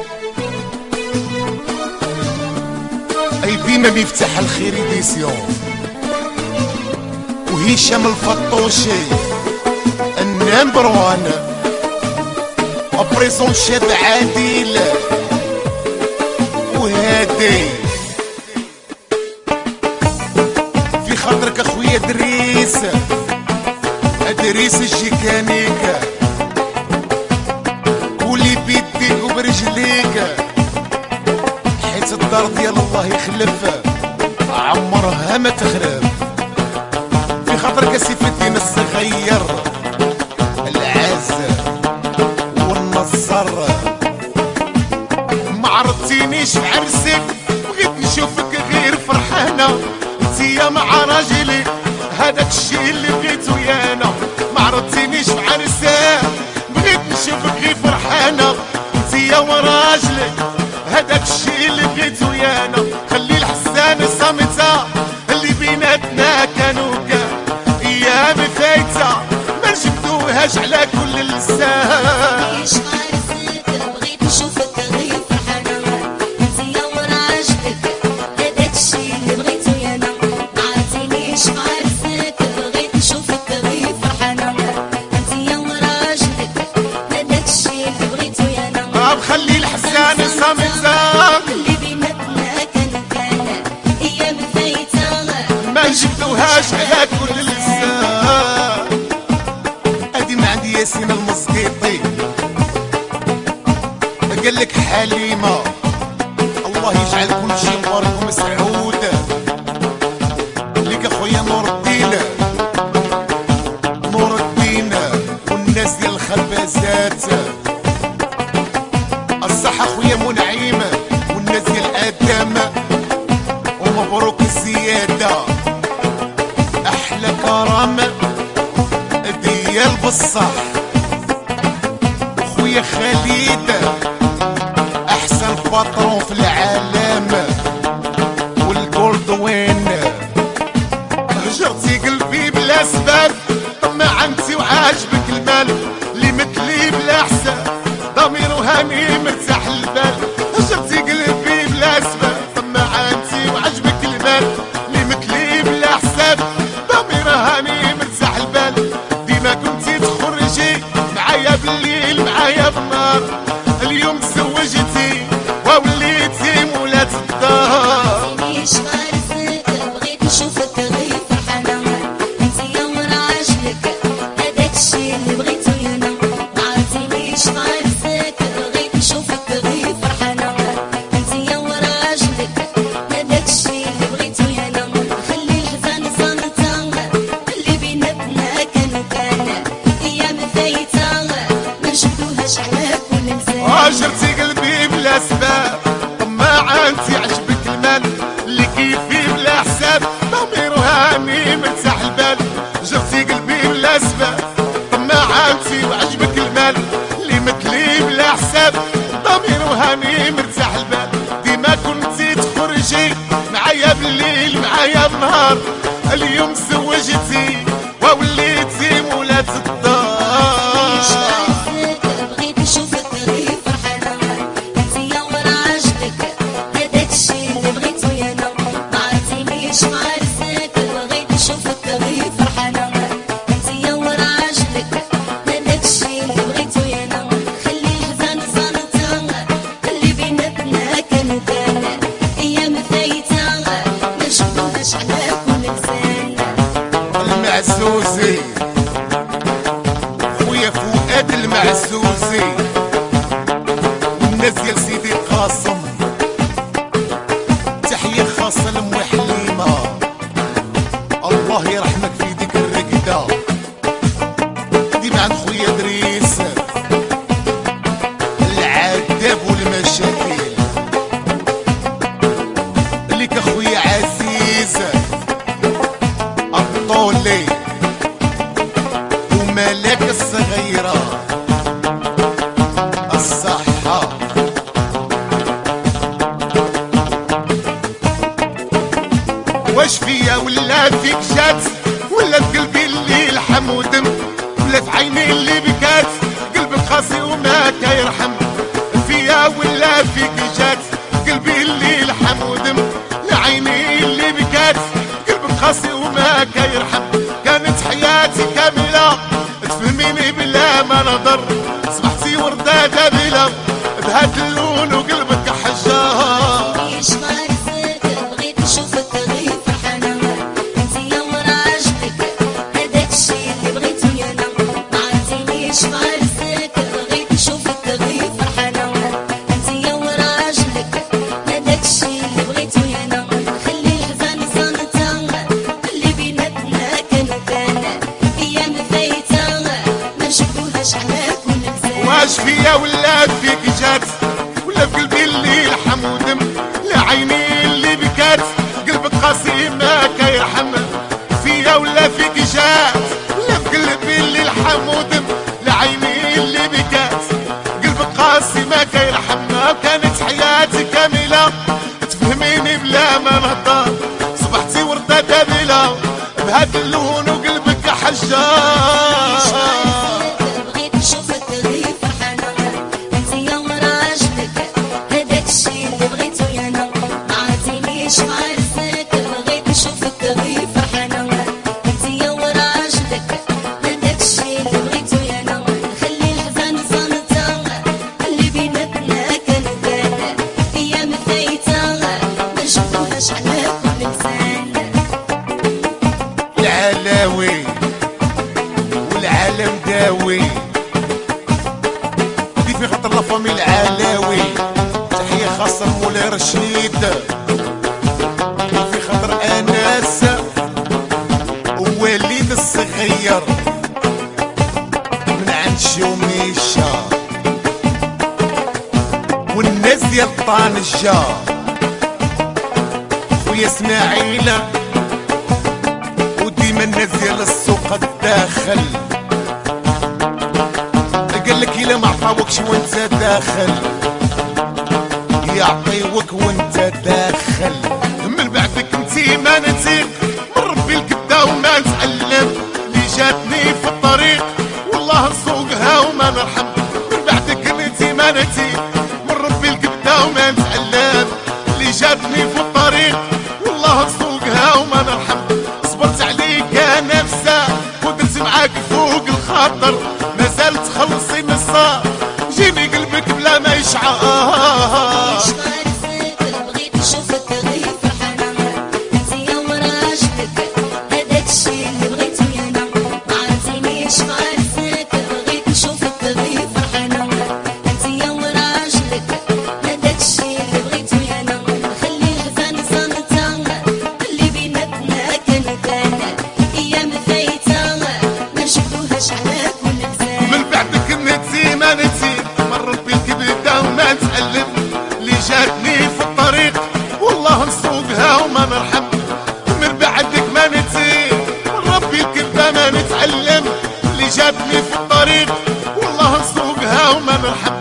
ايدينا مفتاح الخير ديسيون وهشام الفطوشي النمبر وان ابريسون شاب عادل وهادي في خاطرك اخويا دريس الجيكانيك قولي بيديك وبرجليك حيت الدار ديال الله يخلف عمرها ما تخرب. في خاطرك سيف الدين الصغير العز والنصر ما عرفتينيش بعرسك بغيت نشوفك غير فرحانه انتيا مع راجلي هذاك الشيء اللي بغيتو يانا. ما عرفتينيش بعرسك بغيت نشوفك غير فرحانه انتيا وراجلك هذاك الشيء اللي بغيتو يانا. خلي الحسان صامته اللي بيناتنا كانوا ايام فايته ما جبدوهاش على كل لسان. مش عارفك بغيت نشوفك غير فرحانه انتيا وراجلك هذاك الشيء اللي بغيتو يانا. ما عرفتينيش عارفك بغيت نشوفك غير فرحانه انتيا وراجلك هذاك الشيء اللي بغيتو يانا. خلي الحسان صامته اللي بيناتنا كان ايام فايته ما جبدوهاش على كل لسان. ادي ما عندي ياسين المسقيطي قالك حليمه الله يجعل كل شيء مبارك ومسعود. ليك اخويا نور الدين والناس ديال الخبازات. الصحة اخويا منعيم والناس ديال ادم ومبروك الزيادة. احلى كرم ديال بصح اخويا خالد احسن باترون في العالم والجولدوين. هجرتي قلبي بلا سبب طمع انتي وعاجبك المال اللي مثلي بلا حساب ضمير وهاني مرتاح البال. هجرتي قلبي بلا سبب طمع انتي وعاجبك المال اللي مثلي بلا حساب ضمير هاني مرتاح البال. ديما كنتي تخرجي معايا بالليل معايا بالنهار اليوم تزوجتي ووليتي مولات الدار. مش عارفك بغيت نشوفك غير فرحانه انتيا وراجلك هذاك الشيء اللي بغيتو يانا. ما عرفتينيش عارفك بغيت نشوفك غير فرحانه انتيا وراجلك هذاك الشيء اللي بغيتو يانا. خلي الحزن صامته اللي بيناتنا كان ايام فايته ما نشدوهاش على كل لسان. هاجرتي قلبي بلا سباب طماعة انتي عجبك المال اللي كيفي بلا حساب ضمير وهاني مرتاح البال. جرتي قلبي بلا سباب طماعة انتي وعجبك المال اللي مثلي بلا حساب ضمير وهاني مرتاح البال. ديما كنتي تخرجي معايا بالليل معايا بالنهار اليوم تزوجتي ووليتي مولات الدار. مش عارفك بغيت نشوفك غير فرحانه انتيا وراجلك هذاك الشيء اللي بغيتو يانا. ما عرفتينيش عارفك بغيت نشوفك غير فرحانه انتيا وراجلك هذاك الشيء اللي بغيتو يانا. خلي الحزن صامته اللي بيناتنا كان ايام فايته ما نشوفوهاش على كل لسان. كيرحم. كانت حياتي كاملة تفهميني بلا ما نهضر، صبحتي وردة دابلة بهاد اللون وقلبك حجار. ليش ما عرفت بغيت نشوفك غير فرحانة انتيا وراجلك، هداك الشي اللي بغيتو انا. ما عرفتينيش ما عرفتك بغيت نشوفك غير فرحانة انتيا وراجلك، هداك الشي اللي بغيتو انا. خلي الحزن صنتا اللي بيناتنا كان ايام فايتة ما نشوفوهاش على كل لسان. واش فيا ولا فيك جات ولا في قلبي اللي لحم ودم، لعيني اللي بكات قلبك قاسي ما كيرحم. فيا ولا فيك جات ولا في قلبي اللي لحم ودم، لعيني اللي بكات قلبك قاسي ما كيرحم. كانت حياتي كاملة تفهميني بلا ما نهضر، صبحتي وردة دابلة بهاد اللون وقلبك حجار. بغيت نشوفك غير فرحانة انتيا وراجلك، هداك الشي اللي بغيتو انا. ما عرفتينيش ما عرفتك بغيت نشوفك غير فرحانة انتيا وراجلك، هداك الشي اللي بغيتو انا. خلي الحزن صنتا اللي بيناتنا كان ايام فايتة ما نشوفوهاش على كل لسان. العلاوي والعالم داوي دي في خاطر لافامي العلاوي. تحية خاصة مولاي رشيد في خاطر انس ووليد الصغير من عند شوميشة والناس ديال طنجة. خويا اسماعيل وديما الناس ديال السوق الداخل، قالك الا ما عطاوكش وانت داخل يعطيوك وانت داخل. من بعدك انتي ما نتيق من ربي الكبده وما نتعلم، اللي جاتني في الطريق والله نسوقها وما نرحم. من بعدك انتي ما نتيق من ربي الكبده وما نتعلم، اللي جاتني في الطريق والله نسوقها وما نرحم. صبرت عليك يا نفسه ودرت معاك فوق الخاطر، مازال تخلصي من الصار جيني قلبك بلا ما يشعر. ليش ما عرفتك بغيت نشوفك غير فرحانة انتيا وراجلك، هداك الشي اللي بغيتو انا. ما عرفتينيش ما عرفتك بغيت نشوفك غير فرحانة انتيا وراجلك، هداك الشي اللي بغيتو انا. خلي الحزن صنتا اللي بيناتنا كان ايام فايتة ما نشوفوهاش على كل لسان. من بعدك نتي ما نتي من ربي الكبده وما نتعلم، اللي جاتني في الطريق والله نسوقها وما نرحم. من بعدك ما نتي من ربي الكبده ما نتعلم، اللي جاتني في الطريق والله نسوقها وما نرحم.